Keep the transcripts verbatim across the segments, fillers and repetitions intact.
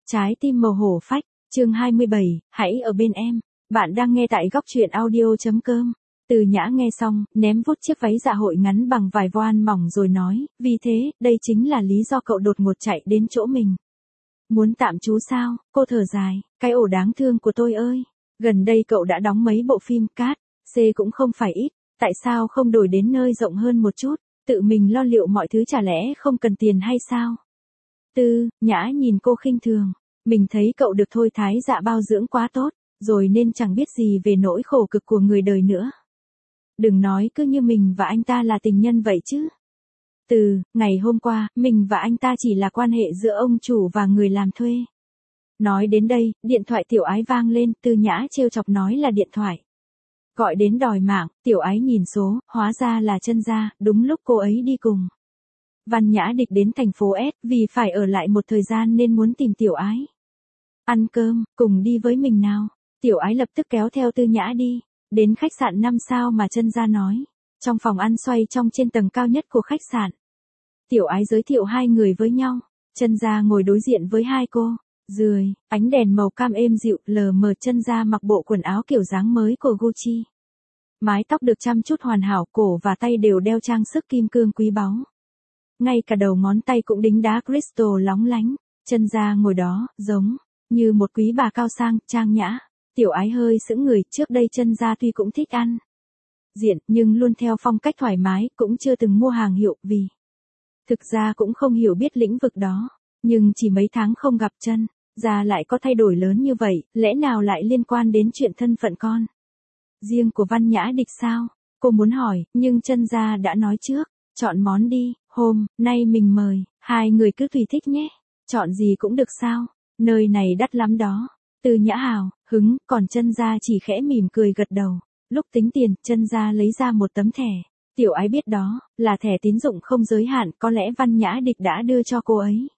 Trái tim màu hổ phách, chương hai mươi bảy, hãy ở bên em. Bạn đang nghe tại góc truyện audio.com. Từ Nhã nghe xong, ném vút chiếc váy dạ hội ngắn bằng vài voan mỏng rồi nói, vì thế, đây chính là lý do cậu đột ngột chạy đến chỗ mình. Muốn tạm trú sao? Cô thở dài, cái ổ đáng thương của tôi ơi. Gần đây cậu đã đóng mấy bộ phim cát, C cũng không phải ít, tại sao không đổi đến nơi rộng hơn một chút, tự mình lo liệu mọi thứ chả lẽ không cần tiền hay sao? Tư, Nhã nhìn cô khinh thường, mình thấy cậu được thôi thái dạ bao dưỡng quá tốt, rồi nên chẳng biết gì về nỗi khổ cực của người đời nữa. Đừng nói cứ như mình và anh ta là tình nhân vậy chứ. Từ, ngày hôm qua, mình và anh ta chỉ là quan hệ giữa ông chủ và người làm thuê. Nói đến đây, điện thoại Tiểu Ái vang lên, Tư Nhã trêu chọc nói là điện thoại. Gọi đến đòi mạng, Tiểu Ái nhìn số, hóa ra là Chân Gia, đúng lúc cô ấy đi cùng. Văn Nhã Địch đến thành phố S vì phải ở lại một thời gian nên muốn tìm Tiểu Ái. Ăn cơm, cùng đi với mình nào. Tiểu Ái lập tức kéo theo Tư Nhã đi. Đến khách sạn năm sao mà Chân Gia nói. Trong phòng ăn xoay trong trên tầng cao nhất của khách sạn. Tiểu Ái giới thiệu hai người với nhau. Chân Gia ngồi đối diện với hai cô. Rười, ánh đèn màu cam êm dịu, lờ mờ. Chân Gia mặc bộ quần áo kiểu dáng mới của Gucci. Mái tóc được chăm chút hoàn hảo, cổ và tay đều đeo trang sức kim cương quý báu. Ngay cả đầu ngón tay cũng đính đá crystal lóng lánh. Chân Gia ngồi đó, giống như một quý bà cao sang, trang nhã. Tiểu Ái hơi sững người, trước đây Chân Gia tuy cũng thích ăn diện, nhưng luôn theo phong cách thoải mái, cũng chưa từng mua hàng hiệu, vì thực ra cũng không hiểu biết lĩnh vực đó. Nhưng chỉ mấy tháng không gặp Chân Gia lại có thay đổi lớn như vậy, lẽ nào lại liên quan đến chuyện thân phận con riêng của Văn Nhã Địch sao? Cô muốn hỏi, nhưng Chân Gia đã nói trước, chọn món đi, hôm nay mình mời, hai người cứ tùy thích nhé. Chọn gì cũng được sao? Nơi này đắt lắm đó. Từ Nhã hào hứng, còn Chân Gia chỉ khẽ mỉm cười gật đầu. Lúc tính tiền, Chân Gia lấy ra một tấm thẻ. Tiểu Ái biết đó là thẻ tín dụng không giới hạn, có lẽ Văn Nhã Địch đã đưa cho cô ấy.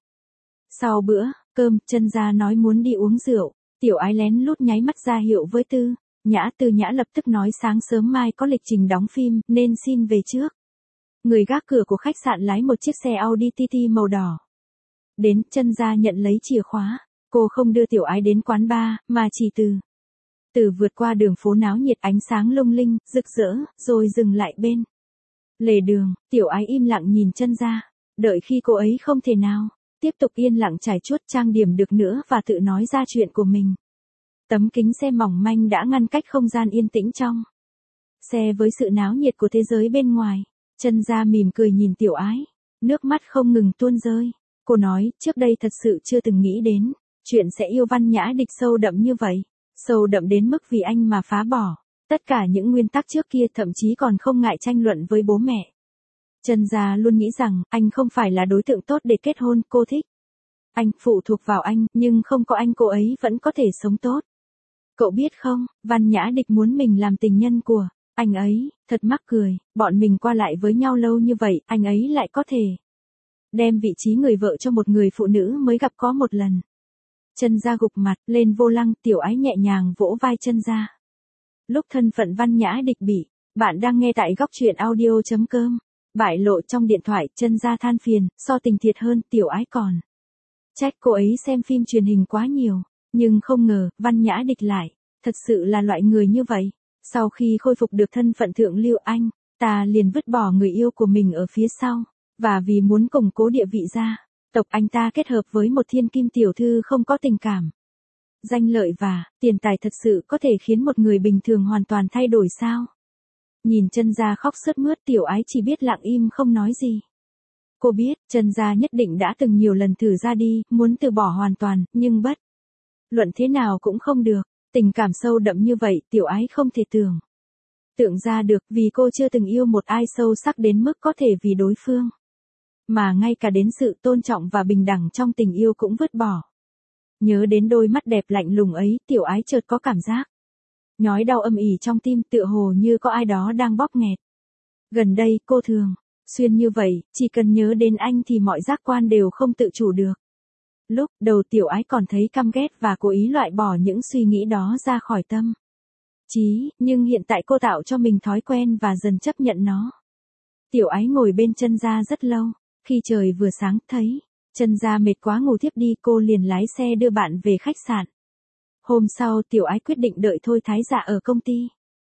Sau bữa cơm, Chân Gia nói muốn đi uống rượu. Tiểu Ái lén lút nháy mắt ra hiệu với Tư Nhã. Tư Nhã lập tức nói sáng sớm mai có lịch trình đóng phim, nên xin về trước. Người gác cửa của khách sạn lái một chiếc xe Audi tê tê màu đỏ. Đến, Chân Gia nhận lấy chìa khóa. Cô không đưa Tiểu Ái đến quán bar, mà chỉ từ từ vượt qua đường phố náo nhiệt ánh sáng lung linh, rực rỡ, rồi dừng lại bên lề đường. Tiểu Ái im lặng nhìn Chân Gia, đợi khi cô ấy không thể nào tiếp tục yên lặng trải chuốt trang điểm được nữa và tự nói ra chuyện của mình. Tấm kính xe mỏng manh đã ngăn cách không gian yên tĩnh trong xe với sự náo nhiệt của thế giới bên ngoài. Chân Gia mỉm cười nhìn Tiểu Ái, nước mắt không ngừng tuôn rơi. Cô nói, trước đây thật sự chưa từng nghĩ đến chuyện sẽ yêu Văn Nhã Địch sâu đậm như vậy. Sâu đậm đến mức vì anh mà phá bỏ tất cả những nguyên tắc trước kia, thậm chí còn không ngại tranh luận với bố mẹ. Chân Gia luôn nghĩ rằng, anh không phải là đối tượng tốt để kết hôn, cô thích anh, phụ thuộc vào anh, nhưng không có anh cô ấy vẫn có thể sống tốt. Cậu biết không, Văn Nhã Địch muốn mình làm tình nhân của anh ấy, thật mắc cười, bọn mình qua lại với nhau lâu như vậy, anh ấy lại có thể đem vị trí người vợ cho một người phụ nữ mới gặp có một lần. Chân Gia gục mặt lên vô lăng, Tiểu Ái nhẹ nhàng vỗ vai Chân Gia. Lúc thân phận Văn Nhã Địch bị, bạn đang nghe tại góc truyện audio.com, bại lộ trong điện thoại. Chân Gia than phiền, so tình thiệt hơn, Tiểu Ái còn trách cô ấy xem phim truyền hình quá nhiều, nhưng không ngờ, Văn Nhã Địch lại thật sự là loại người như vậy. Sau khi khôi phục được thân phận thượng lưu, anh ta liền vứt bỏ người yêu của mình ở phía sau, và vì muốn củng cố địa vị gia tộc, anh ta kết hợp với một thiên kim tiểu thư không có tình cảm, danh lợi và tiền tài. Thật sự có thể khiến một người bình thường hoàn toàn thay đổi sao? Nhìn Chân Gia khóc sướt mướt, Tiểu Ái chỉ biết lặng im không nói gì. Cô biết, Chân Gia nhất định đã từng nhiều lần thử ra đi, muốn từ bỏ hoàn toàn, nhưng bất luận thế nào cũng không được. Tình cảm sâu đậm như vậy, Tiểu Ái không thể tưởng tượng ra được, vì cô chưa từng yêu một ai sâu sắc đến mức có thể vì đối phương mà ngay cả đến sự tôn trọng và bình đẳng trong tình yêu cũng vứt bỏ. Nhớ đến đôi mắt đẹp lạnh lùng ấy, Tiểu Ái chợt có cảm giác nhói đau âm ỉ trong tim, tựa hồ như có ai đó đang bóp nghẹt. Gần đây, cô thường xuyên như vậy, chỉ cần nhớ đến anh thì mọi giác quan đều không tự chủ được. Lúc đầu Tiểu Ái còn thấy căm ghét và cố ý loại bỏ những suy nghĩ đó ra khỏi tâm trí, nhưng hiện tại cô tạo cho mình thói quen và dần chấp nhận nó. Tiểu Ái ngồi bên Chân Gia rất lâu. Khi trời vừa sáng, thấy Chân ra mệt quá ngủ thiếp đi, cô liền lái xe đưa bạn về khách sạn. Hôm sau Tiểu Ái quyết định đợi Thôi Thái Dạ ở công ty.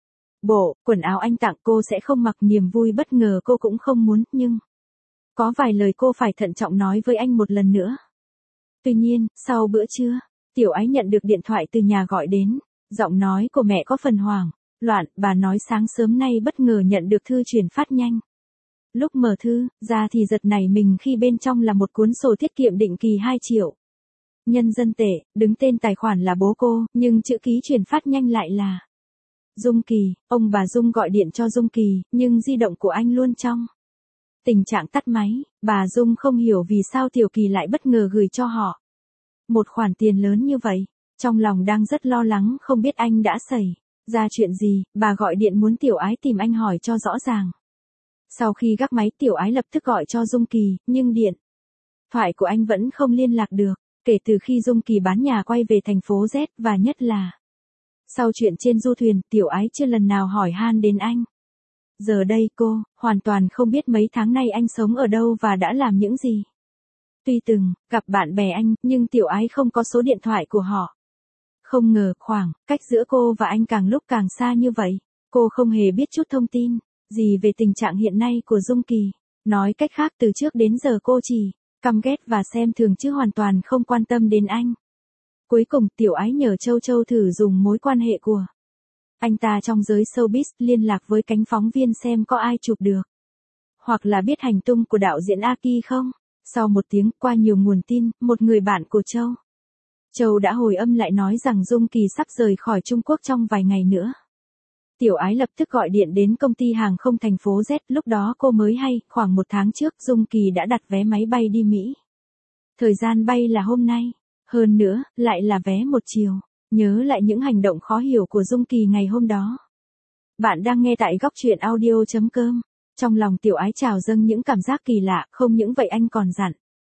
Bộ, quần áo anh tặng cô sẽ không mặc, niềm vui bất ngờ cô cũng không muốn, nhưng có vài lời cô phải thận trọng nói với anh một lần nữa. Tuy nhiên, sau bữa trưa, Tiểu Ái nhận được điện thoại từ nhà gọi đến, giọng nói của mẹ có phần hoảng loạn, bà nói sáng sớm nay bất ngờ nhận được thư chuyển phát nhanh. Lúc mở thư ra thì giật nảy mình khi bên trong là một cuốn sổ tiết kiệm định kỳ hai triệu. Nhân dân tệ, đứng tên tài khoản là bố cô, nhưng chữ ký chuyển phát nhanh lại là Dung Kỳ. Ông bà Dung gọi điện cho Dung Kỳ, nhưng di động của anh luôn trong tình trạng tắt máy. Bà Dung không hiểu vì sao Tiểu Kỳ lại bất ngờ gửi cho họ một khoản tiền lớn như vậy. Trong lòng đang rất lo lắng không biết anh đã xảy ra chuyện gì, bà gọi điện muốn Tiểu Ái tìm anh hỏi cho rõ ràng. Sau khi gác máy, Tiểu Ái lập tức gọi cho Dung Kỳ, nhưng điện thoại của anh vẫn không liên lạc được. Kể từ khi Dung Kỳ bán nhà quay về thành phố Z, và nhất là sau chuyện trên du thuyền, Tiểu Ái chưa lần nào hỏi han đến anh. Giờ đây cô hoàn toàn không biết mấy tháng nay anh sống ở đâu và đã làm những gì. Tuy từng gặp bạn bè anh, nhưng Tiểu Ái không có số điện thoại của họ. Không ngờ khoảng cách giữa cô và anh càng lúc càng xa như vậy. Cô không hề biết chút thông tin gì về tình trạng hiện nay của Dung Kỳ. Nói cách khác, từ trước đến giờ cô chỉ căm ghét và xem thường chứ hoàn toàn không quan tâm đến anh. Cuối cùng Tiểu Ái nhờ Châu Châu thử dùng mối quan hệ của anh ta trong giới showbiz liên lạc với cánh phóng viên xem có ai chụp được, hoặc là biết hành tung của đạo diễn Aki không. Sau một tiếng, qua nhiều nguồn tin, một người bạn của Châu Châu đã hồi âm lại nói rằng Dung Kỳ sắp rời khỏi Trung Quốc trong vài ngày nữa. Tiểu Ái lập tức gọi điện đến công ty hàng không thành phố Z, lúc đó cô mới hay, khoảng một tháng trước Dung Kỳ đã đặt vé máy bay đi Mỹ. Thời gian bay là hôm nay, hơn nữa, lại là vé một chiều. Nhớ lại những hành động khó hiểu của Dung Kỳ ngày hôm đó. Bạn đang nghe tại góc truyện audio chấm com. Trong lòng Tiểu Ái trào dâng những cảm giác kỳ lạ, không những vậy anh còn dặn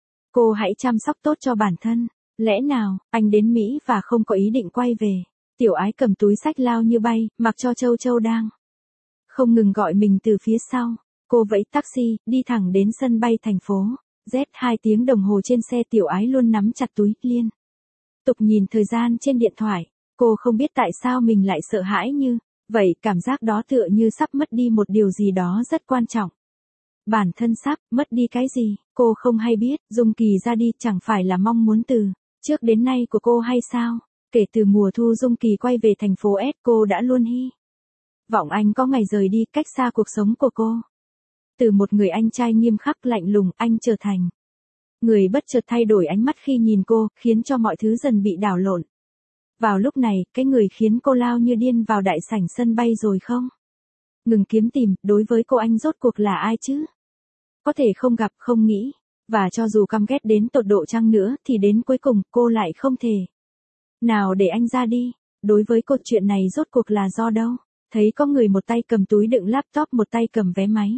cô hãy chăm sóc tốt cho bản thân. Lẽ nào, anh đến Mỹ và không có ý định quay về? Tiểu Ái cầm túi xách lao như bay, mặc cho Châu Châu đang không ngừng gọi mình từ phía sau. Cô vẫy taxi, đi thẳng đến sân bay thành phố Z. Hai tiếng đồng hồ trên xe, Tiểu Ái luôn nắm chặt túi, liên tục nhìn thời gian trên điện thoại. Cô không biết tại sao mình lại sợ hãi như vậy, cảm giác đó tựa như sắp mất đi một điều gì đó rất quan trọng. Bản thân sắp mất đi cái gì, cô không hay biết. Dung Kỳ ra đi chẳng phải là mong muốn từ trước đến nay của cô hay sao? Kể từ mùa thu Dung Kỳ quay về thành phố S, cô đã luôn hy vọng anh có ngày rời đi, cách xa cuộc sống của cô. Từ một người anh trai nghiêm khắc lạnh lùng, anh trở thành người bất chợt thay đổi ánh mắt khi nhìn cô, khiến cho mọi thứ dần bị đảo lộn. Vào lúc này, cái người khiến cô lao như điên vào đại sảnh sân bay rồi không ngừng kiếm tìm, đối với cô anh rốt cuộc là ai chứ? Có thể không gặp, không nghĩ, và cho dù căm ghét đến tột độ chăng nữa, thì đến cuối cùng, cô lại không thể nào để anh ra đi. Đối với cô, chuyện này rốt cuộc là do đâu? Thấy có người một tay cầm túi đựng laptop, một tay cầm vé máy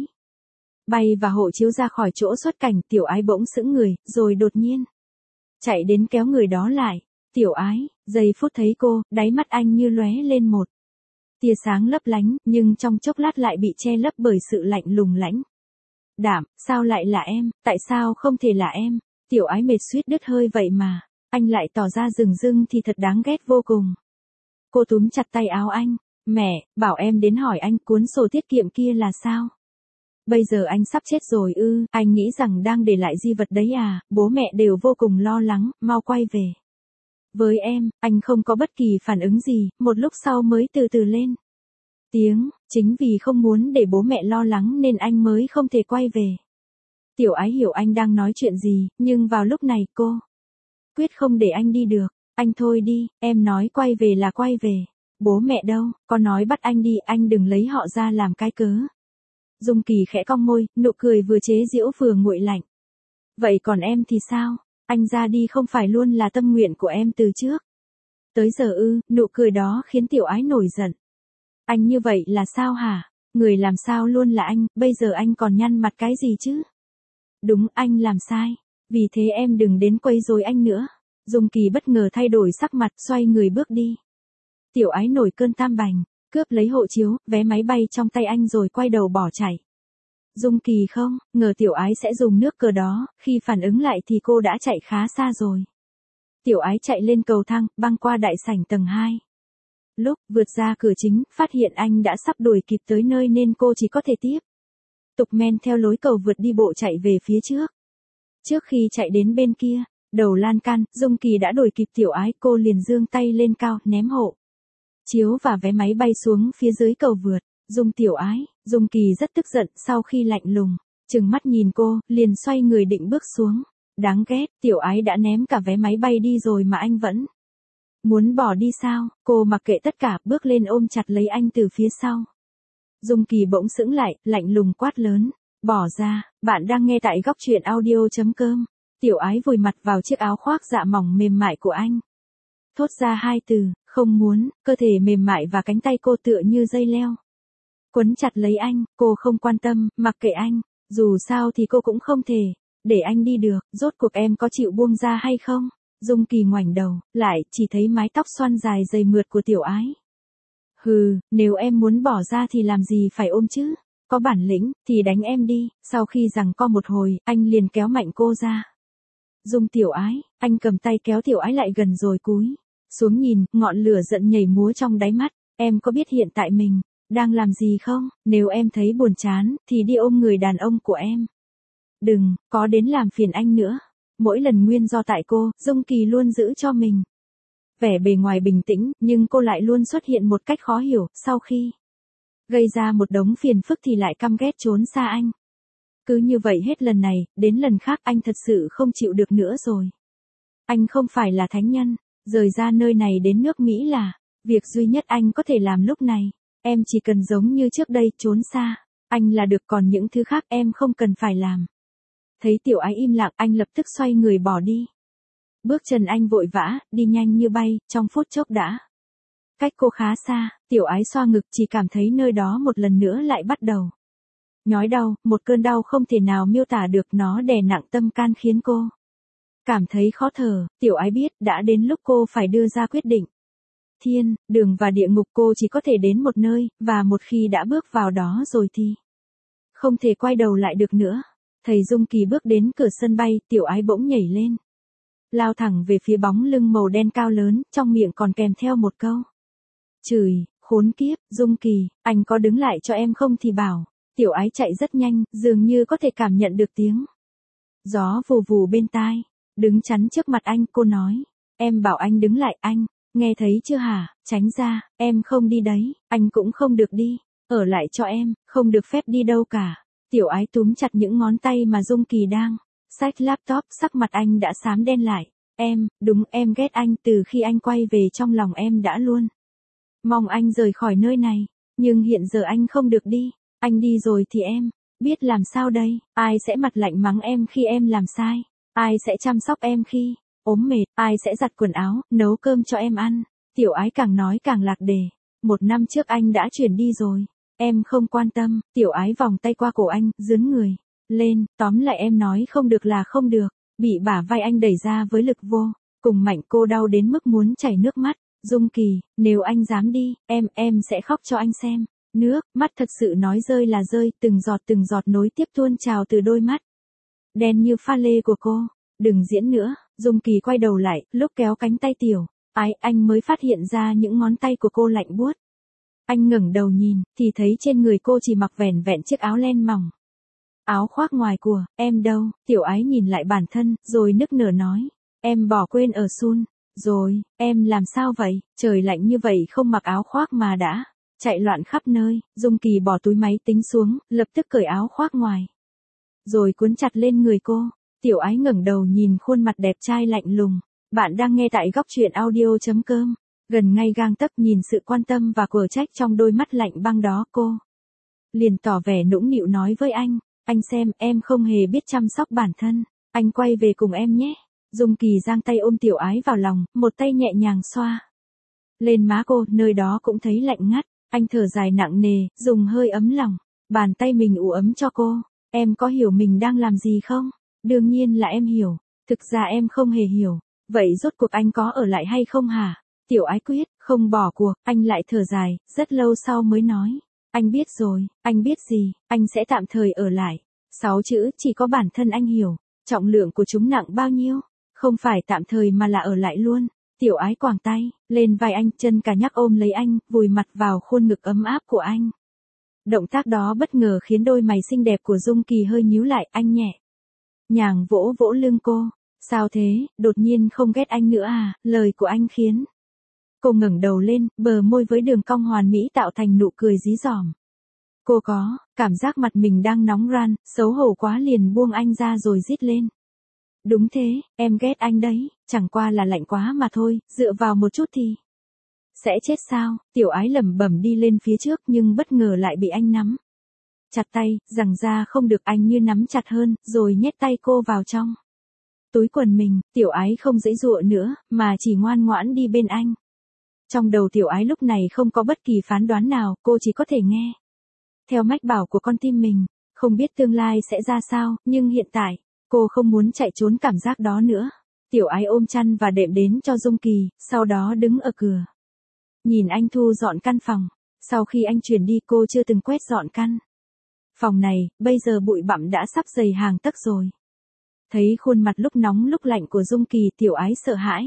bay và hộ chiếu ra khỏi chỗ xuất cảnh, Tiểu Ái bỗng sững người, rồi đột nhiên chạy đến kéo người đó lại. Tiểu Ái, giây phút thấy cô, đáy mắt anh như lóe lên một tia sáng lấp lánh, nhưng trong chốc lát lại bị che lấp bởi sự lạnh lùng lãnh đạm. Sao lại là em, tại sao không thể là em? Tiểu Ái mệt suýt đứt hơi, vậy mà anh lại tỏ ra rừng rưng thì thật đáng ghét vô cùng. Cô túm chặt tay áo anh. Mẹ, bảo em đến hỏi anh cuốn sổ tiết kiệm kia là sao? Bây giờ anh sắp chết rồi ư? Anh nghĩ rằng đang để lại di vật đấy à? Bố mẹ đều vô cùng lo lắng, mau quay về với em. Anh không có bất kỳ phản ứng gì, một lúc sau mới từ từ lên tiếng. Chính vì không muốn để bố mẹ lo lắng nên anh mới không thể quay về. Tiểu Ái hiểu anh đang nói chuyện gì, nhưng vào lúc này cô quyết không để anh đi được. Anh thôi đi, em nói quay về là quay về. Bố mẹ đâu, có nói bắt anh đi, anh đừng lấy họ ra làm cái cớ. Dung Kỳ khẽ cong môi, nụ cười vừa chế giễu vừa nguội lạnh. Vậy còn em thì sao? Anh ra đi không phải luôn là tâm nguyện của em từ trước tới giờ ư? Nụ cười đó khiến Tiểu Ái nổi giận. Anh như vậy là sao hả? Người làm sao luôn là anh, bây giờ anh còn nhăn mặt cái gì chứ? Đúng, anh làm sai. Vì thế em đừng đến quấy rối anh nữa. Dung Kỳ bất ngờ thay đổi sắc mặt, xoay người bước đi. Tiểu Ái nổi cơn tam bành, cướp lấy hộ chiếu, vé máy bay trong tay anh rồi quay đầu bỏ chạy. Dung Kỳ không, ngờ tiểu ái sẽ dùng nước cờ đó, khi phản ứng lại thì cô đã chạy khá xa rồi. Tiểu ái chạy lên cầu thang, băng qua đại sảnh tầng hai. Lúc vượt ra cửa chính, phát hiện anh đã sắp đuổi kịp tới nơi nên cô chỉ có thể tiếp tục men theo lối cầu vượt đi bộ chạy về phía trước. Trước khi chạy đến bên kia, đầu lan can, Dung Kỳ đã đuổi kịp tiểu ái, cô liền giương tay lên cao, ném hộ chiếu và vé máy bay xuống phía dưới cầu vượt. Dung tiểu ái, Dung Kỳ rất tức giận, sau khi lạnh lùng trừng mắt nhìn cô, liền xoay người định bước xuống. Đáng ghét, tiểu ái đã ném cả vé máy bay đi rồi mà anh vẫn muốn bỏ đi sao? Cô mặc kệ tất cả, bước lên ôm chặt lấy anh từ phía sau. Dung Kỳ bỗng sững lại, lạnh lùng quát lớn. Bỏ ra, bạn đang nghe tại góc truyện audio.com. Tiểu ái vùi mặt vào chiếc áo khoác dạ mỏng mềm mại của anh. Thốt ra hai từ, không muốn, cơ thể mềm mại và cánh tay cô tựa như dây leo. Quấn chặt lấy anh, cô không quan tâm, mặc kệ anh, dù sao thì cô cũng không thể để anh đi được, rốt cuộc em có chịu buông ra hay không? Dung Kỳ ngoảnh đầu, lại chỉ thấy mái tóc xoăn dài dày mượt của tiểu ái. Hừ, nếu em muốn bỏ ra thì làm gì phải ôm chứ? Có bản lĩnh, thì đánh em đi. Sau khi giằng co một hồi, anh liền kéo mạnh cô ra. Dung tiểu ái, anh cầm tay kéo tiểu ái lại gần rồi cúi xuống nhìn, ngọn lửa giận nhảy múa trong đáy mắt. Em có biết hiện tại mình đang làm gì không? Nếu em thấy buồn chán, thì đi ôm người đàn ông của em. Đừng có đến làm phiền anh nữa. Mỗi lần nguyên do tại cô, Dung Kỳ luôn giữ cho mình vẻ bề ngoài bình tĩnh, nhưng cô lại luôn xuất hiện một cách khó hiểu, sau khi gây ra một đống phiền phức thì lại căm ghét trốn xa anh. Cứ như vậy hết lần này, đến lần khác anh thật sự không chịu được nữa rồi. Anh không phải là thánh nhân, rời ra nơi này đến nước Mỹ là việc duy nhất anh có thể làm lúc này. Em chỉ cần giống như trước đây, trốn xa anh là được, còn những thứ khác em không cần phải làm. Thấy tiểu ái im lặng, anh lập tức xoay người bỏ đi. Bước chân anh vội vã, đi nhanh như bay, trong phút chốc đã cách cô khá xa. Tiểu ái xoa ngực, chỉ cảm thấy nơi đó một lần nữa lại bắt đầu nhói đau, một cơn đau không thể nào miêu tả được, nó đè nặng tâm can khiến cô cảm thấy khó thở. Tiểu ái biết đã đến lúc cô phải đưa ra quyết định. Thiên, đường và địa ngục, cô chỉ có thể đến một nơi, và một khi đã bước vào đó rồi thì không thể quay đầu lại được nữa. Thầy Dung Kỳ bước đến cửa sân bay, tiểu ái bỗng nhảy lên, lao thẳng về phía bóng lưng màu đen cao lớn, trong miệng còn kèm theo một câu chửi. Khốn kiếp, Dung Kỳ, anh có đứng lại cho em không thì bảo. Tiểu ái chạy rất nhanh, dường như có thể cảm nhận được tiếng gió vù vù bên tai. Đứng chắn trước mặt anh, cô nói. Em bảo anh đứng lại, anh nghe thấy chưa hả? Tránh ra, em không đi đấy, anh cũng không được đi. Ở lại cho em, không được phép đi đâu cả. Tiểu ái túm chặt những ngón tay mà Dung Kỳ đang xách laptop, sắc mặt anh đã xám đen lại. Em, đúng, em ghét anh, từ khi anh quay về trong lòng em đã luôn mong anh rời khỏi nơi này, nhưng hiện giờ anh không được đi. Anh đi rồi thì em biết làm sao đây? Ai sẽ mặt lạnh mắng em khi em làm sai? Ai sẽ chăm sóc em khi ốm mệt? Ai sẽ giặt quần áo, nấu cơm cho em ăn? Tiểu ái càng nói càng lạc đề. Một năm trước anh đã chuyển đi rồi. Em không quan tâm. Tiểu ái vòng tay qua cổ anh, dướn người lên. Tóm lại em nói không được là không được. Bị bả vai anh đẩy ra với lực vô cùng mạnh, cô đau đến mức muốn chảy nước mắt. Dung Kỳ, nếu anh dám đi, em, em sẽ khóc cho anh xem. Nước mắt thật sự nói rơi là rơi, từng giọt từng giọt nối tiếp tuôn trào từ đôi mắt đen như pha lê của cô. Đừng diễn nữa. Dung Kỳ quay đầu lại, lúc kéo cánh tay tiểu ái, anh mới phát hiện ra những ngón tay của cô lạnh buốt. Anh ngẩng đầu nhìn, thì thấy trên người cô chỉ mặc vẻn vẹn chiếc áo len mỏng. Áo khoác ngoài của em đâu? Tiểu ái nhìn lại bản thân, rồi nức nở nói. Em bỏ quên ở Sun rồi. Em làm sao vậy? Trời lạnh như vậy không mặc áo khoác mà đã chạy loạn khắp nơi. Dung Kỳ bỏ túi máy tính xuống, lập tức cởi áo khoác ngoài, rồi cuốn chặt lên người cô. Tiểu ái ngẩng đầu nhìn khuôn mặt đẹp trai lạnh lùng. Bạn đang nghe tại góc truyện audio.com. Gần ngay gang tấc, nhìn sự quan tâm và quở trách trong đôi mắt lạnh băng đó, cô liền tỏ vẻ nũng nịu nói với anh. Anh xem, em không hề biết chăm sóc bản thân. Anh quay về cùng em nhé. Dung Kỳ giang tay ôm tiểu ái vào lòng, một tay nhẹ nhàng xoa lên má cô, nơi đó cũng thấy lạnh ngắt. Anh thở dài nặng nề, dùng hơi ấm lòng bàn tay mình ủ ấm cho cô. Em có hiểu mình đang làm gì không? Đương nhiên là em hiểu. Thực ra em không hề hiểu. Vậy rốt cuộc anh có ở lại hay không hả? Tiểu ái quyết không bỏ cuộc. Anh lại thở dài, rất lâu sau mới nói. Anh biết rồi, anh biết gì, anh sẽ tạm thời ở lại. Sáu chữ chỉ có bản thân anh hiểu, trọng lượng của chúng nặng bao nhiêu, không phải tạm thời mà là ở lại luôn. Tiểu Ái quàng tay lên vai anh, chân cả nhắc ôm lấy anh, vùi mặt vào khuôn ngực ấm áp của anh. Động tác đó bất ngờ khiến đôi mày xinh đẹp của Dung Kỳ hơi nhíu lại, anh nhẹ nhàng vỗ vỗ lưng cô. Sao thế, đột nhiên không ghét anh nữa à? Lời của anh khiến cô ngẩng đầu lên, bờ môi với đường cong hoàn mỹ tạo thành nụ cười dí dỏm. Cô có cảm giác mặt mình đang nóng ran, xấu hổ quá liền buông anh ra rồi rít lên. Đúng thế, em ghét anh đấy, chẳng qua là lạnh quá mà thôi, dựa vào một chút thì sẽ chết sao? Tiểu Ái lẩm bẩm đi lên phía trước nhưng bất ngờ lại bị anh nắm chặt tay, rằng ra không được, anh như nắm chặt hơn, rồi nhét tay cô vào trong túi quần mình. Tiểu Ái không giãy giụa nữa, mà chỉ ngoan ngoãn đi bên anh. Trong đầu Tiểu Ái lúc này không có bất kỳ phán đoán nào, cô chỉ có thể nghe theo mách bảo của con tim mình. Không biết tương lai sẽ ra sao, nhưng hiện tại, cô không muốn chạy trốn cảm giác đó nữa. Tiểu Ái ôm chăn và đệm đến cho Dung Kỳ, sau đó đứng ở cửa. Nhìn anh thu dọn căn phòng. Sau khi anh chuyển đi cô chưa từng quét dọn căn phòng này, bây giờ bụi bặm đã sắp dày hàng tấc rồi. Thấy khuôn mặt lúc nóng lúc lạnh của Dung Kỳ, Tiểu Ái sợ hãi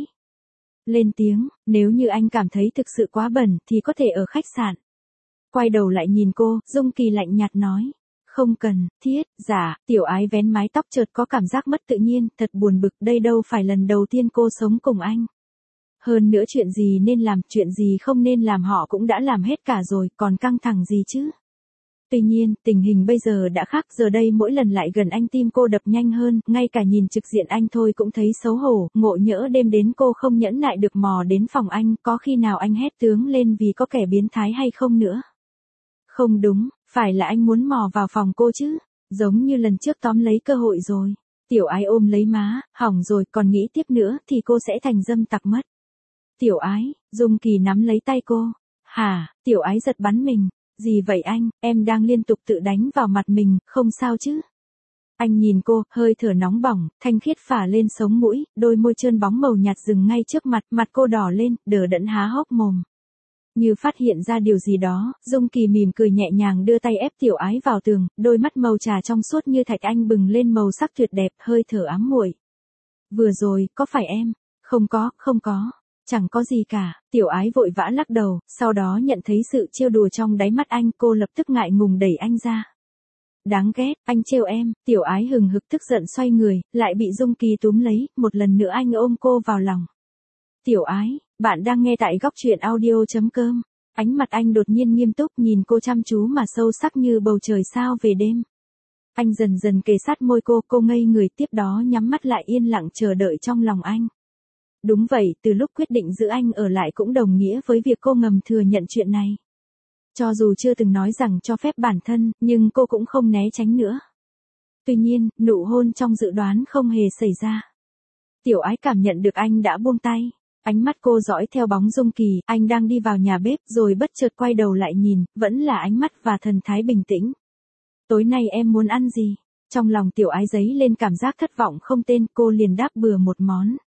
lên tiếng, nếu như anh cảm thấy thực sự quá bẩn thì có thể ở khách sạn. Quay đầu lại nhìn cô, Dung Kỳ lạnh nhạt nói. Không cần, thiết, giả. Tiểu Ái vén mái tóc chợt có cảm giác mất tự nhiên, thật buồn bực, đây đâu phải lần đầu tiên cô sống cùng anh. Hơn nữa chuyện gì nên làm, chuyện gì không nên làm họ cũng đã làm hết cả rồi, còn căng thẳng gì chứ. Tuy nhiên, tình hình bây giờ đã khác, giờ đây mỗi lần lại gần anh tim cô đập nhanh hơn, ngay cả nhìn trực diện anh thôi cũng thấy xấu hổ, ngộ nhỡ đêm đến cô không nhẫn nại được mò đến phòng anh, có khi nào anh hét tướng lên vì có kẻ biến thái hay không nữa. Không đúng, phải là anh muốn mò vào phòng cô chứ, giống như lần trước tóm lấy cơ hội rồi. Tiểu Ái ôm lấy má, hỏng rồi, còn nghĩ tiếp nữa thì cô sẽ thành dâm tặc mất. Tiểu Ái, Dung Kỳ nắm lấy tay cô. Hả? Tiểu Ái giật bắn mình. Gì vậy anh, em đang liên tục tự đánh vào mặt mình, không sao chứ? Anh nhìn cô, hơi thở nóng bỏng, thanh khiết phả lên sống mũi, đôi môi trơn bóng màu nhạt dừng ngay trước mặt, mặt cô đỏ lên, đờ đẫn há hốc mồm. Như phát hiện ra điều gì đó, Dung Kỳ mỉm cười nhẹ nhàng đưa tay ép Tiểu Ái vào tường, đôi mắt màu trà trong suốt như thạch anh bừng lên màu sắc tuyệt đẹp, hơi thở ám muội. Vừa rồi, có phải em? Không có, không có. Chẳng có gì cả. Tiểu Ái vội vã lắc đầu, sau đó nhận thấy sự trêu đùa trong đáy mắt anh, cô lập tức ngại ngùng đẩy anh ra. Đáng ghét, anh trêu em. Tiểu Ái hừng hực tức giận xoay người, lại bị Dung Kỳ túm lấy, một lần nữa anh ôm cô vào lòng. Tiểu Ái, bạn đang nghe tại góc truyện audio chấm com. Ánh mặt anh đột nhiên nghiêm túc nhìn cô chăm chú mà sâu sắc như bầu trời sao về đêm. Anh dần dần kề sát môi cô, cô ngây người, tiếp đó nhắm mắt lại yên lặng chờ đợi trong lòng anh. Đúng vậy, từ lúc quyết định giữ anh ở lại cũng đồng nghĩa với việc cô ngầm thừa nhận chuyện này. Cho dù chưa từng nói rằng cho phép bản thân, nhưng cô cũng không né tránh nữa. Tuy nhiên, nụ hôn trong dự đoán không hề xảy ra. Tiểu Ái cảm nhận được anh đã buông tay. Ánh mắt cô dõi theo bóng Dung Kỳ, anh đang đi vào nhà bếp rồi bất chợt quay đầu lại nhìn, vẫn là ánh mắt và thần thái bình tĩnh. Tối nay em muốn ăn gì? Trong lòng Tiểu Ái dấy lên cảm giác thất vọng không tên, cô liền đáp bừa một món.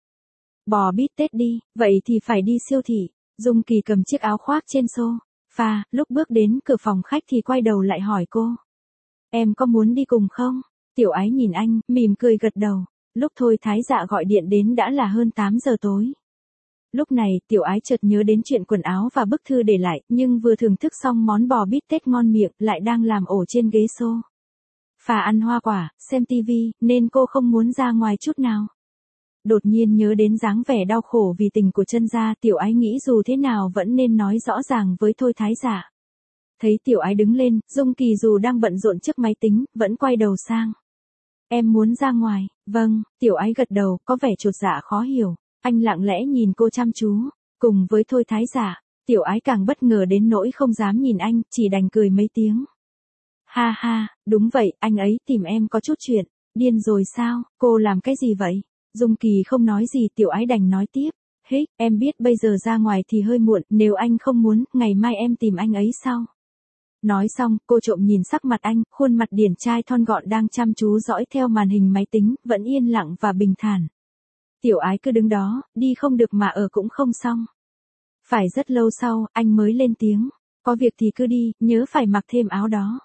Bò bít tết đi, vậy thì phải đi siêu thị. Dung Kỳ cầm chiếc áo khoác trên sofa, lúc bước đến cửa phòng khách thì quay đầu lại hỏi cô. Em có muốn đi cùng không? Tiểu Ái nhìn anh, mỉm cười gật đầu. Lúc Thôi Thái Dạ gọi điện đến đã là hơn tám giờ tối. Lúc này, Tiểu Ái chợt nhớ đến chuyện quần áo và bức thư để lại, nhưng vừa thưởng thức xong món bò bít tết ngon miệng, lại đang làm ổ trên ghế sofa ăn hoa quả, xem tivi, nên cô không muốn ra ngoài chút nào. Đột nhiên nhớ đến dáng vẻ đau khổ vì tình của Chân Gia, Tiểu Ái nghĩ dù thế nào vẫn nên nói rõ ràng với Thôi Thái Dạ. Thấy Tiểu Ái đứng lên, Dung Kỳ dù đang bận rộn trước máy tính, vẫn quay đầu sang. Em muốn ra ngoài, vâng, Tiểu Ái gật đầu, có vẻ chột dạ khó hiểu. Anh lặng lẽ nhìn cô chăm chú, cùng với Thôi Thái Dạ, Tiểu Ái càng bất ngờ đến nỗi không dám nhìn anh, chỉ đành cười mấy tiếng. Ha ha, đúng vậy, anh ấy tìm em có chút chuyện, điên rồi sao, cô làm cái gì vậy? Dung Kỳ không nói gì, Tiểu Ái đành nói tiếp. Hích, em biết bây giờ ra ngoài thì hơi muộn, nếu anh không muốn, ngày mai em tìm anh ấy sau. Nói xong, cô trộm nhìn sắc mặt anh, khuôn mặt điển trai thon gọn đang chăm chú dõi theo màn hình máy tính, vẫn yên lặng và bình thản. Tiểu Ái cứ đứng đó, đi không được mà ở cũng không xong. Phải rất lâu sau, anh mới lên tiếng. Có việc thì cứ đi, nhớ phải mặc thêm áo đó.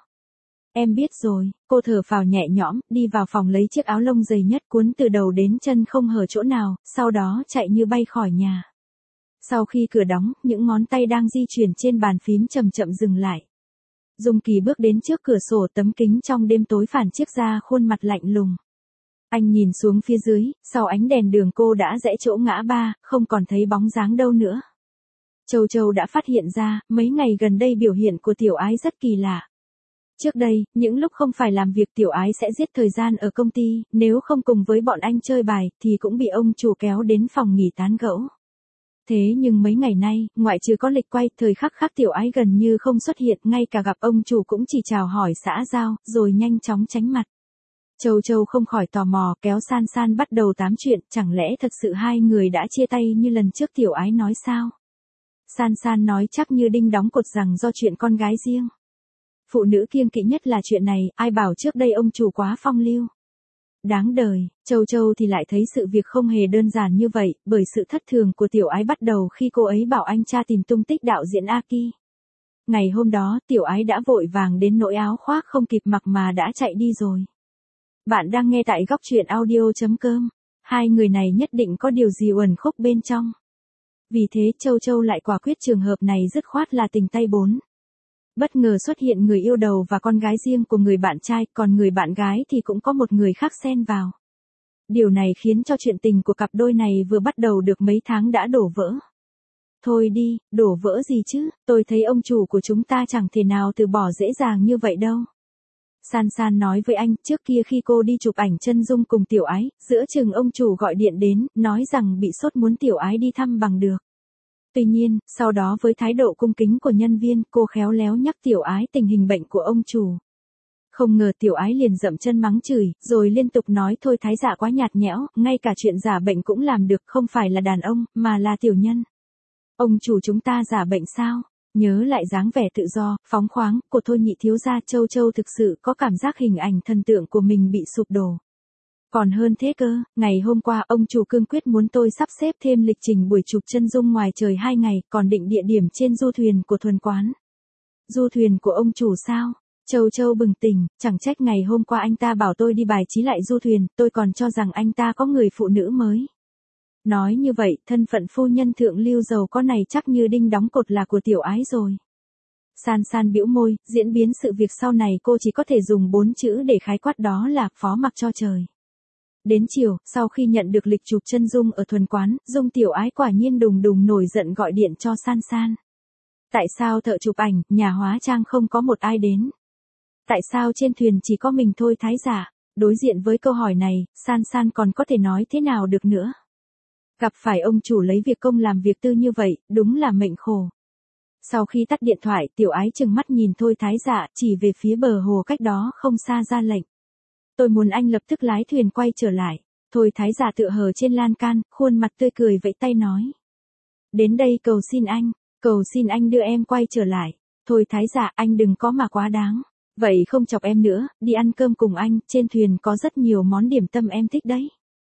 Em biết rồi, cô thở phào nhẹ nhõm, đi vào phòng lấy chiếc áo lông dày nhất cuốn từ đầu đến chân không hở chỗ nào, sau đó chạy như bay khỏi nhà. Sau khi cửa đóng, những ngón tay đang di chuyển trên bàn phím chậm chậm dừng lại. Dung Kỳ bước đến trước cửa sổ, tấm kính trong đêm tối phản chiếu ra khuôn mặt lạnh lùng. Anh nhìn xuống phía dưới, sau ánh đèn đường cô đã rẽ chỗ ngã ba, không còn thấy bóng dáng đâu nữa. Châu Châu đã phát hiện ra, mấy ngày gần đây biểu hiện của Tiểu Ái rất kỳ lạ. Trước đây, những lúc không phải làm việc Tiểu Ái sẽ giết thời gian ở công ty, nếu không cùng với bọn anh chơi bài, thì cũng bị ông chủ kéo đến phòng nghỉ tán gẫu. Thế nhưng mấy ngày nay, ngoại trừ có lịch quay, thời khắc khắc Tiểu Ái gần như không xuất hiện, ngay cả gặp ông chủ cũng chỉ chào hỏi xã giao, rồi nhanh chóng tránh mặt. Châu Châu không khỏi tò mò, kéo San San bắt đầu tám chuyện, chẳng lẽ thật sự hai người đã chia tay như lần trước Tiểu Ái nói sao? San San nói chắc như đinh đóng cột rằng do chuyện con gái riêng. Phụ nữ kiêng kỵ nhất là chuyện này, ai bảo trước đây ông chủ quá phong lưu. Đáng đời, Châu Châu thì lại thấy sự việc không hề đơn giản như vậy, bởi sự thất thường của Tiểu Ái bắt đầu khi cô ấy bảo anh tra tìm tung tích đạo diễn Aki. Ngày hôm đó, Tiểu Ái đã vội vàng đến nỗi áo khoác không kịp mặc mà đã chạy đi rồi. Bạn đang nghe tại góc truyện audio.com. Hai người này nhất định có điều gì uẩn khúc bên trong. Vì thế Châu Châu lại quả quyết trường hợp này dứt khoát là tình tay bốn. Bất ngờ xuất hiện người yêu đầu và con gái riêng của người bạn trai, còn người bạn gái thì cũng có một người khác xen vào. Điều này khiến cho chuyện tình của cặp đôi này vừa bắt đầu được mấy tháng đã đổ vỡ. Thôi đi, đổ vỡ gì chứ, tôi thấy ông chủ của chúng ta chẳng thể nào từ bỏ dễ dàng như vậy đâu. San San nói với anh, trước kia khi cô đi chụp ảnh chân dung cùng Tiểu Ái, giữa chừng ông chủ gọi điện đến, nói rằng bị sốt muốn Tiểu Ái đi thăm bằng được. Tuy nhiên, sau đó với thái độ cung kính của nhân viên, cô khéo léo nhắc Tiểu Ái tình hình bệnh của ông chủ. Không ngờ Tiểu Ái liền dậm chân mắng chửi, rồi liên tục nói thôi thái dạ quá nhạt nhẽo, ngay cả chuyện giả bệnh cũng làm được, không phải là đàn ông, mà là tiểu nhân. Ông chủ chúng ta giả bệnh sao? Nhớ lại dáng vẻ tự do, phóng khoáng của Thôi Nhị thiếu gia, Châu Châu thực sự có cảm giác hình ảnh thần tượng của mình bị sụp đổ. Còn hơn thế cơ, ngày hôm qua ông chủ cương quyết muốn tôi sắp xếp thêm lịch trình buổi chụp chân dung ngoài trời hai ngày, còn định địa điểm trên du thuyền của thuần quán. Du thuyền của ông chủ sao? Châu Châu bừng tỉnh, chẳng trách ngày hôm qua anh ta bảo tôi đi bài trí lại du thuyền, tôi còn cho rằng anh ta có người phụ nữ mới. Nói như vậy, thân phận phu nhân thượng lưu giàu có này chắc như đinh đóng cột là của Tiểu Ái rồi. San San bĩu môi, diễn biến sự việc sau này cô chỉ có thể dùng bốn chữ để khái quát, đó là phó mặc cho trời. Đến chiều, sau khi nhận được lịch chụp chân dung ở thuần quán, Dung Tiểu Ái quả nhiên đùng đùng nổi giận gọi điện cho San San. Tại sao thợ chụp ảnh, nhà hóa trang không có một ai đến? Tại sao trên thuyền chỉ có mình thôi thái giả? Đối diện với câu hỏi này, San San còn có thể nói thế nào được nữa? Gặp phải ông chủ lấy việc công làm việc tư như vậy, đúng là mệnh khổ. Sau khi tắt điện thoại, Tiểu Ái trừng mắt nhìn Thôi thái dạ, chỉ về phía bờ hồ cách đó không xa ra lệnh. Tôi muốn anh lập tức lái thuyền quay trở lại. Thôi thái giả tựa hờ trên lan can, khuôn mặt tươi cười vẫy tay nói. Đến đây cầu xin anh, cầu xin anh đưa em quay trở lại. Thôi thái giả, anh đừng có mà quá đáng. Vậy không chọc em nữa, đi ăn cơm cùng anh, trên thuyền có rất nhiều món điểm tâm em thích đấy.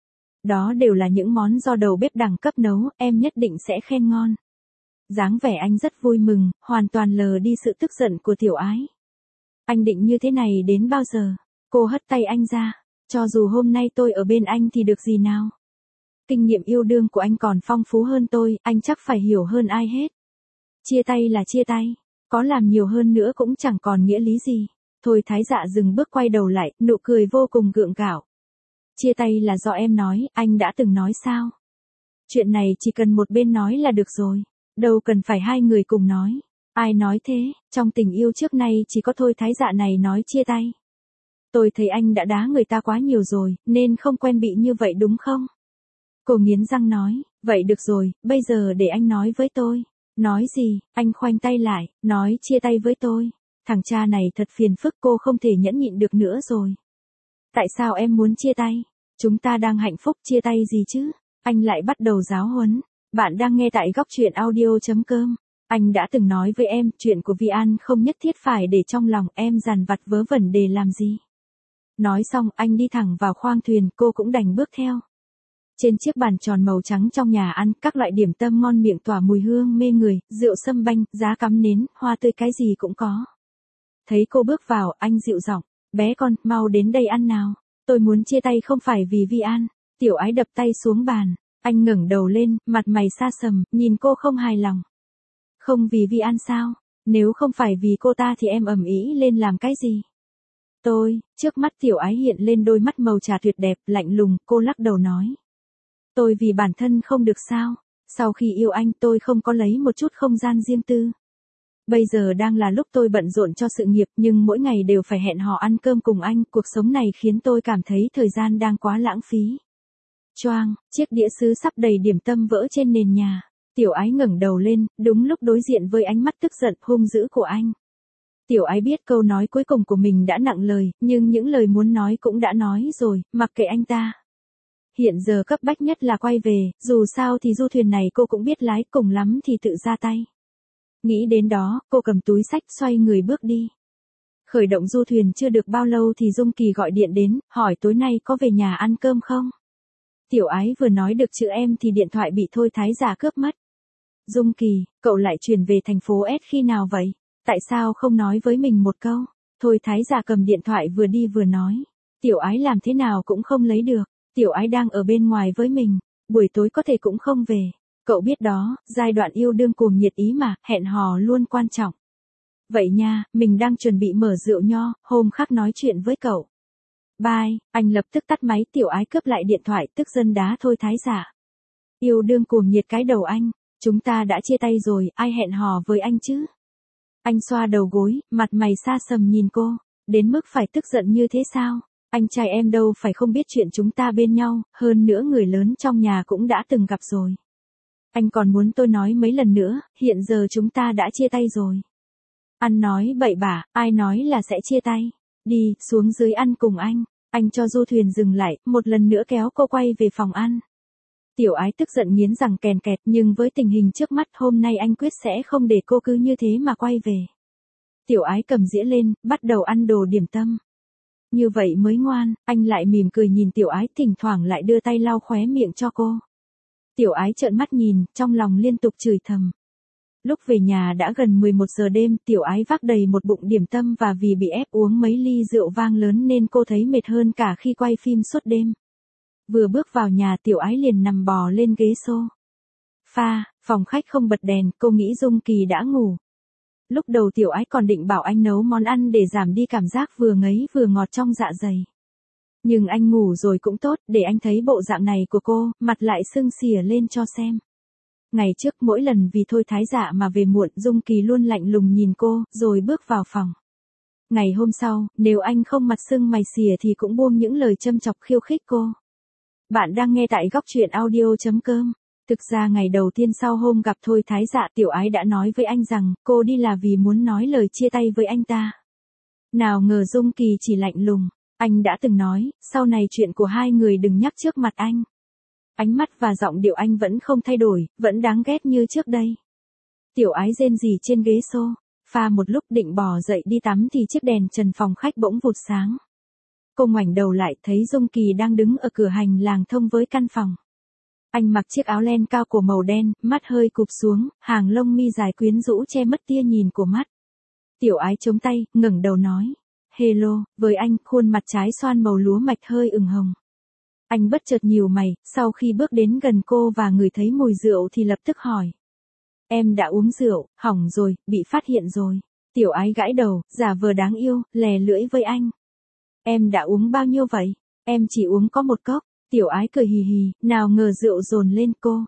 Đó đều là những món do đầu bếp đẳng cấp nấu, em nhất định sẽ khen ngon. Dáng vẻ anh rất vui mừng, hoàn toàn lờ đi sự tức giận của Tiểu Ái. Anh định như thế này đến bao giờ? Cô hất tay anh ra. Cho dù hôm nay tôi ở bên anh thì được gì nào? Kinh nghiệm yêu đương của anh còn phong phú hơn tôi, anh chắc phải hiểu hơn ai hết. Chia tay là chia tay, có làm nhiều hơn nữa cũng chẳng còn nghĩa lý gì. Thôi thái dạ dừng bước quay đầu lại, nụ cười vô cùng gượng gạo. Chia tay là do em nói, anh đã từng nói sao? Chuyện này chỉ cần một bên nói là được rồi, đâu cần phải hai người cùng nói. Ai nói thế, trong tình yêu trước nay chỉ có Thôi thái dạ này nói chia tay. Tôi thấy anh đã đá người ta quá nhiều rồi, nên không quen bị như vậy đúng không? Cô nghiến răng nói, vậy được rồi, bây giờ để anh nói với tôi. Nói gì? Anh khoanh tay lại, nói chia tay với tôi. Thằng cha này thật phiền phức, cô không thể nhẫn nhịn được nữa rồi. Tại sao em muốn chia tay? Chúng ta đang hạnh phúc, chia tay gì chứ? Anh lại bắt đầu giáo huấn. Bạn đang nghe tại góc truyện audio.com. Anh đã từng nói với em, chuyện của Vi An không nhất thiết phải để trong lòng, em dằn vặt vớ vẩn để làm gì. Nói xong, anh đi thẳng vào khoang thuyền, cô cũng đành bước theo. Trên chiếc bàn tròn màu trắng trong nhà ăn, các loại điểm tâm ngon miệng tỏa mùi hương mê người, rượu sâm banh, giá cắm nến, hoa tươi cái gì cũng có. Thấy cô bước vào, anh dịu giọng, bé con, mau đến đây ăn nào. Tôi muốn chia tay không phải vì Vi An. Tiểu Ái đập tay xuống bàn, anh ngẩng đầu lên, mặt mày xa sầm, nhìn cô không hài lòng. Không vì Vi An sao? Nếu không phải vì cô ta thì em ầm ĩ lên làm cái gì? Tôi, trước mắt Tiểu Ái hiện lên đôi mắt màu trà tuyệt đẹp, lạnh lùng, cô lắc đầu nói. Tôi vì bản thân không được sao? Sau khi yêu anh tôi không có lấy một chút không gian riêng tư. Bây giờ đang là lúc tôi bận rộn cho sự nghiệp nhưng mỗi ngày đều phải hẹn hò ăn cơm cùng anh, cuộc sống này khiến tôi cảm thấy thời gian đang quá lãng phí. Choang, chiếc đĩa sứ sắp đầy điểm tâm vỡ trên nền nhà. Tiểu Ái ngẩng đầu lên, đúng lúc đối diện với ánh mắt tức giận hung dữ của anh. Tiểu Ái biết câu nói cuối cùng của mình đã nặng lời, nhưng những lời muốn nói cũng đã nói rồi, mặc kệ anh ta. Hiện giờ cấp bách nhất là quay về, dù sao thì du thuyền này cô cũng biết lái, cùng lắm thì tự ra tay. Nghĩ đến đó, cô cầm túi xách xoay người bước đi. Khởi động du thuyền chưa được bao lâu thì Dung Kỳ gọi điện đến, hỏi tối nay có về nhà ăn cơm không? Tiểu Ái vừa nói được chữ em thì điện thoại bị Thôi Thái Giả cướp mất. Dung Kỳ, cậu lại chuyển về thành phố S khi nào vậy? Tại sao không nói với mình một câu? Thôi Thái Giả cầm điện thoại vừa đi vừa nói. Tiểu Ái làm thế nào cũng không lấy được. Tiểu Ái đang ở bên ngoài với mình. Buổi tối có thể cũng không về. Cậu biết đó, giai đoạn yêu đương cuồng nhiệt ý mà, hẹn hò luôn quan trọng. Vậy nha, mình đang chuẩn bị mở rượu nho, hôm khác nói chuyện với cậu. Bye, anh lập tức tắt máy. Tiểu Ái cướp lại điện thoại, tức giận đá Thôi Thái Giả. Yêu đương cuồng nhiệt cái đầu anh, chúng ta đã chia tay rồi, ai hẹn hò với anh chứ? Anh xoa đầu gối, mặt mày xa sầm nhìn cô, đến mức phải tức giận như thế sao? Anh trai em đâu phải không biết chuyện chúng ta bên nhau, hơn nữa người lớn trong nhà cũng đã từng gặp rồi. Anh còn muốn tôi nói mấy lần nữa, hiện giờ chúng ta đã chia tay rồi. Ăn nói bậy bạ, ai nói là sẽ chia tay? Đi, xuống dưới ăn cùng anh. Anh cho du thuyền dừng lại, một lần nữa kéo cô quay về phòng ăn. Tiểu Ái tức giận nghiến răng kèn kẹt, nhưng với tình hình trước mắt hôm nay anh quyết sẽ không để cô cứ như thế mà quay về. Tiểu Ái cầm dĩa lên, bắt đầu ăn đồ điểm tâm. Như vậy mới ngoan, anh lại mỉm cười nhìn Tiểu Ái, thỉnh thoảng lại đưa tay lau khóe miệng cho cô. Tiểu Ái trợn mắt nhìn, trong lòng liên tục chửi thầm. Lúc về nhà đã gần mười một giờ đêm, Tiểu Ái vác đầy một bụng điểm tâm và vì bị ép uống mấy ly rượu vang lớn nên cô thấy mệt hơn cả khi quay phim suốt đêm. Vừa bước vào nhà Tiểu Ái liền nằm bò lên ghế xô. Pha, phòng khách không bật đèn, cô nghĩ Dung Kỳ đã ngủ. Lúc đầu Tiểu Ái còn định bảo anh nấu món ăn để giảm đi cảm giác vừa ngấy vừa ngọt trong dạ dày. Nhưng anh ngủ rồi cũng tốt, để anh thấy bộ dạng này của cô, mặt lại sưng xìa lên cho xem. Ngày trước mỗi lần vì Thôi Thái Giả mà về muộn, Dung Kỳ luôn lạnh lùng nhìn cô, rồi bước vào phòng. Ngày hôm sau, nếu anh không mặt sưng mày xìa thì cũng buông những lời châm chọc khiêu khích cô. Bạn đang nghe tại góc truyện audio chấm com. Thực ra ngày đầu tiên sau hôm gặp Thôi Thái Dạ, Tiểu Ái đã nói với anh rằng cô đi là vì muốn nói lời chia tay với anh ta. Nào ngờ Dung Kỳ chỉ lạnh lùng. Anh đã từng nói, sau này chuyện của hai người đừng nhắc trước mặt anh. Ánh mắt và giọng điệu anh vẫn không thay đổi, vẫn đáng ghét như trước đây. Tiểu Ái rên rỉ trên ghế xô, pha một lúc định bò dậy đi tắm thì chiếc đèn trần phòng khách bỗng vụt sáng. Cô ngoảnh đầu lại thấy Dung Kỳ đang đứng ở cửa hành lang thông với căn phòng. Anh mặc chiếc áo len cao cổ màu đen, mắt hơi cụp xuống, hàng lông mi dài quyến rũ che mất tia nhìn của mắt. Tiểu Ái chống tay, ngẩng đầu nói. Hello, với anh, khuôn mặt trái xoan màu lúa mạch hơi ửng hồng. Anh bất chợt nhíu mày, sau khi bước đến gần cô và ngửi thấy mùi rượu thì lập tức hỏi. Em đã uống rượu, hỏng rồi, bị phát hiện rồi. Tiểu Ái gãi đầu, giả vờ đáng yêu, lè lưỡi với anh. Em đã uống bao nhiêu vậy? Em chỉ uống có một cốc. Tiểu Ái cười hì hì, nào ngờ rượu dồn lên cô.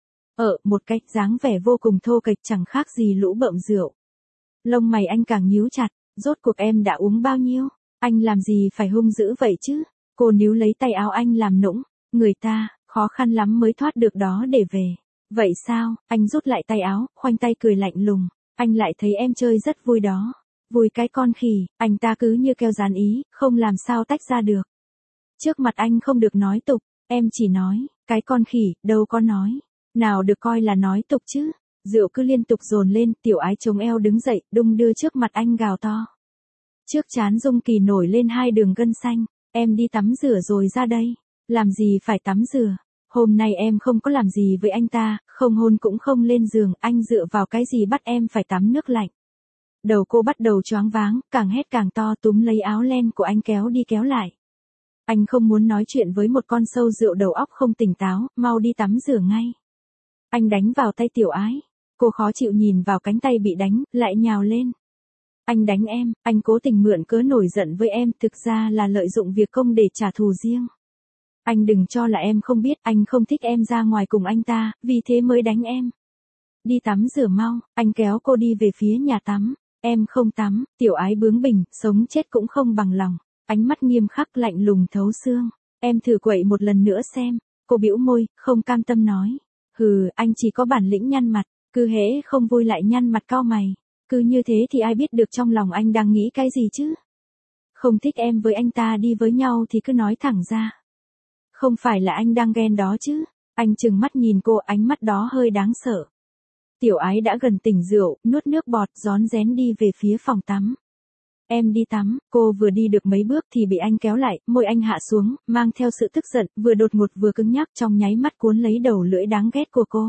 Ở một cách dáng vẻ vô cùng thô kệch chẳng khác gì lũ bợm rượu. Lông mày anh càng nhíu chặt, rốt cuộc em đã uống bao nhiêu? Anh làm gì phải hung dữ vậy chứ? Cô níu lấy tay áo anh làm nũng, người ta, khó khăn lắm mới thoát được đó để về. Vậy sao? Anh rút lại tay áo, khoanh tay cười lạnh lùng. Anh lại thấy em chơi rất vui đó. Vui cái con khỉ, anh ta cứ như keo dán ý, không làm sao tách ra được. Trước mặt anh không được nói tục, em chỉ nói, cái con khỉ, đâu có nói. Nào được coi là nói tục chứ. Rượu cứ liên tục dồn lên, Tiểu Ái chống eo đứng dậy, đung đưa trước mặt anh gào to. Trước trán Dung Kỳ nổi lên hai đường gân xanh, em đi tắm rửa rồi ra đây. Làm gì phải tắm rửa? Hôm nay em không có làm gì với anh ta, không hôn cũng không lên giường, anh dựa vào cái gì bắt em phải tắm nước lạnh. Đầu cô bắt đầu choáng váng, càng hét càng to, túm lấy áo len của anh kéo đi kéo lại. Anh không muốn nói chuyện với một con sâu rượu đầu óc không tỉnh táo, mau đi tắm rửa ngay. Anh đánh vào tay Tiểu Ái. Cô khó chịu nhìn vào cánh tay bị đánh, lại nhào lên. Anh đánh em, anh cố tình mượn cớ nổi giận với em, thực ra là lợi dụng việc công để trả thù riêng. Anh đừng cho là em không biết, anh không thích em ra ngoài cùng anh ta, vì thế mới đánh em. Đi tắm rửa mau, anh kéo cô đi về phía nhà tắm. Em không tắm, Tiểu Ái bướng bỉnh, sống chết cũng không bằng lòng. Ánh mắt nghiêm khắc lạnh lùng thấu xương. Em thử quậy một lần nữa xem. Cô bĩu môi, không cam tâm nói. Hừ, anh chỉ có bản lĩnh nhăn mặt, cứ hễ không vui lại nhăn mặt cau mày. Cứ như thế thì ai biết được trong lòng anh đang nghĩ cái gì chứ? Không thích em với anh ta đi với nhau thì cứ nói thẳng ra. Không phải là anh đang ghen đó chứ? Anh trừng mắt nhìn cô, ánh mắt đó hơi đáng sợ. Tiểu Ái đã gần tỉnh rượu, nuốt nước bọt, rón rén đi về phía phòng tắm. Em đi tắm, cô vừa đi được mấy bước thì bị anh kéo lại, môi anh hạ xuống, mang theo sự tức giận, vừa đột ngột vừa cứng nhắc, trong nháy mắt cuốn lấy đầu lưỡi đáng ghét của cô.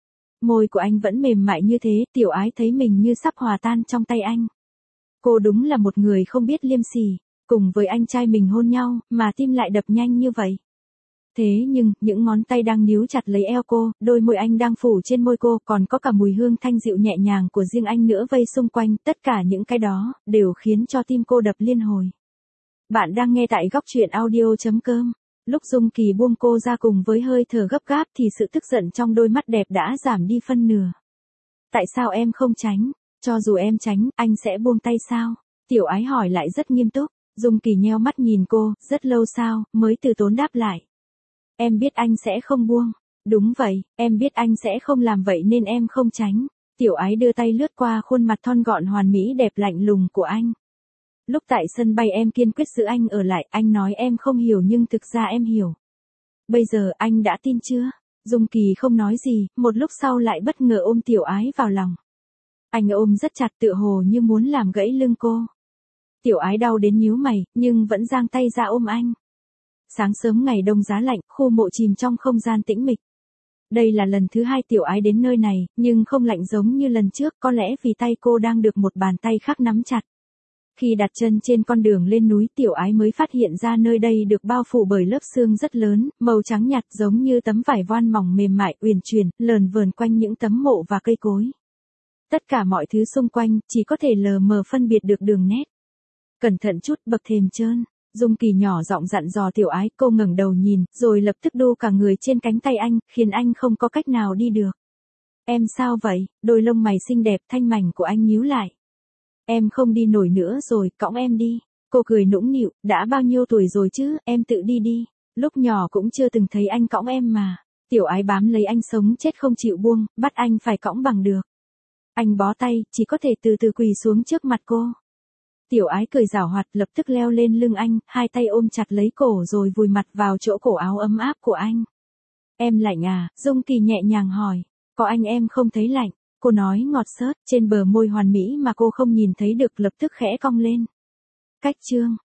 Môi của anh vẫn mềm mại như thế, Tiểu Ái thấy mình như sắp hòa tan trong tay anh. Cô đúng là một người không biết liêm sỉ, cùng với anh trai mình hôn nhau, mà tim lại đập nhanh như vậy. Thế nhưng, những ngón tay đang níu chặt lấy eo cô, đôi môi anh đang phủ trên môi cô, còn có cả mùi hương thanh dịu nhẹ nhàng của riêng anh nữa vây xung quanh, tất cả những cái đó, đều khiến cho tim cô đập liên hồi. Bạn đang nghe tại góc truyện audio.com. Lúc Dung Kỳ buông cô ra cùng với hơi thở gấp gáp thì sự tức giận trong đôi mắt đẹp đã giảm đi phân nửa. Tại sao em không tránh? Cho dù em tránh, anh sẽ buông tay sao? Tiểu Ái hỏi lại rất nghiêm túc. Dung Kỳ nheo mắt nhìn cô, rất lâu sau, mới từ tốn đáp lại. Em biết anh sẽ không buông. Đúng vậy, em biết anh sẽ không làm vậy nên em không tránh. Tiểu Ái đưa tay lướt qua khuôn mặt thon gọn hoàn mỹ đẹp lạnh lùng của anh. Lúc tại sân bay em kiên quyết giữ anh ở lại, anh nói em không hiểu nhưng thực ra em hiểu. Bây giờ anh đã tin chưa? Dung Kỳ không nói gì, một lúc sau lại bất ngờ ôm Tiểu Ái vào lòng. Anh ôm rất chặt tựa hồ như muốn làm gãy lưng cô. Tiểu Ái đau đến nhíu mày, nhưng vẫn giang tay ra ôm anh. Sáng sớm ngày đông giá lạnh, khu mộ chìm trong không gian tĩnh mịch. Đây là lần thứ hai Tiểu Ái đến nơi này, nhưng không lạnh giống như lần trước, có lẽ vì tay cô đang được một bàn tay khác nắm chặt. Khi đặt chân trên con đường lên núi, Tiểu Ái mới phát hiện ra nơi đây được bao phủ bởi lớp sương rất lớn, màu trắng nhạt giống như tấm vải voan mỏng mềm mại, uyển chuyển, lờn vờn quanh những tấm mộ và cây cối. Tất cả mọi thứ xung quanh, chỉ có thể lờ mờ phân biệt được đường nét. Cẩn thận chút, bậc thềm trơn. Dung Kỳ nhỏ giọng dặn dò Tiểu Ái, cô ngẩng đầu nhìn, rồi lập tức đu cả người trên cánh tay anh, khiến anh không có cách nào đi được. Em sao vậy? Đôi lông mày xinh đẹp thanh mảnh của anh nhíu lại. Em không đi nổi nữa rồi, cõng em đi. Cô cười nũng nịu, đã bao nhiêu tuổi rồi chứ, em tự đi đi. Lúc nhỏ cũng chưa từng thấy anh cõng em mà. Tiểu Ái bám lấy anh sống chết không chịu buông, bắt anh phải cõng bằng được. Anh bó tay, chỉ có thể từ từ quỳ xuống trước mặt cô. Tiểu Ái cười giảo hoạt, lập tức leo lên lưng anh, hai tay ôm chặt lấy cổ rồi vùi mặt vào chỗ cổ áo ấm áp của anh. Em lạnh à? Dung Kỳ nhẹ nhàng hỏi. Có anh em không thấy lạnh. Cô nói ngọt xớt, trên bờ môi hoàn mỹ mà cô không nhìn thấy được lập tức khẽ cong lên. Cách chương.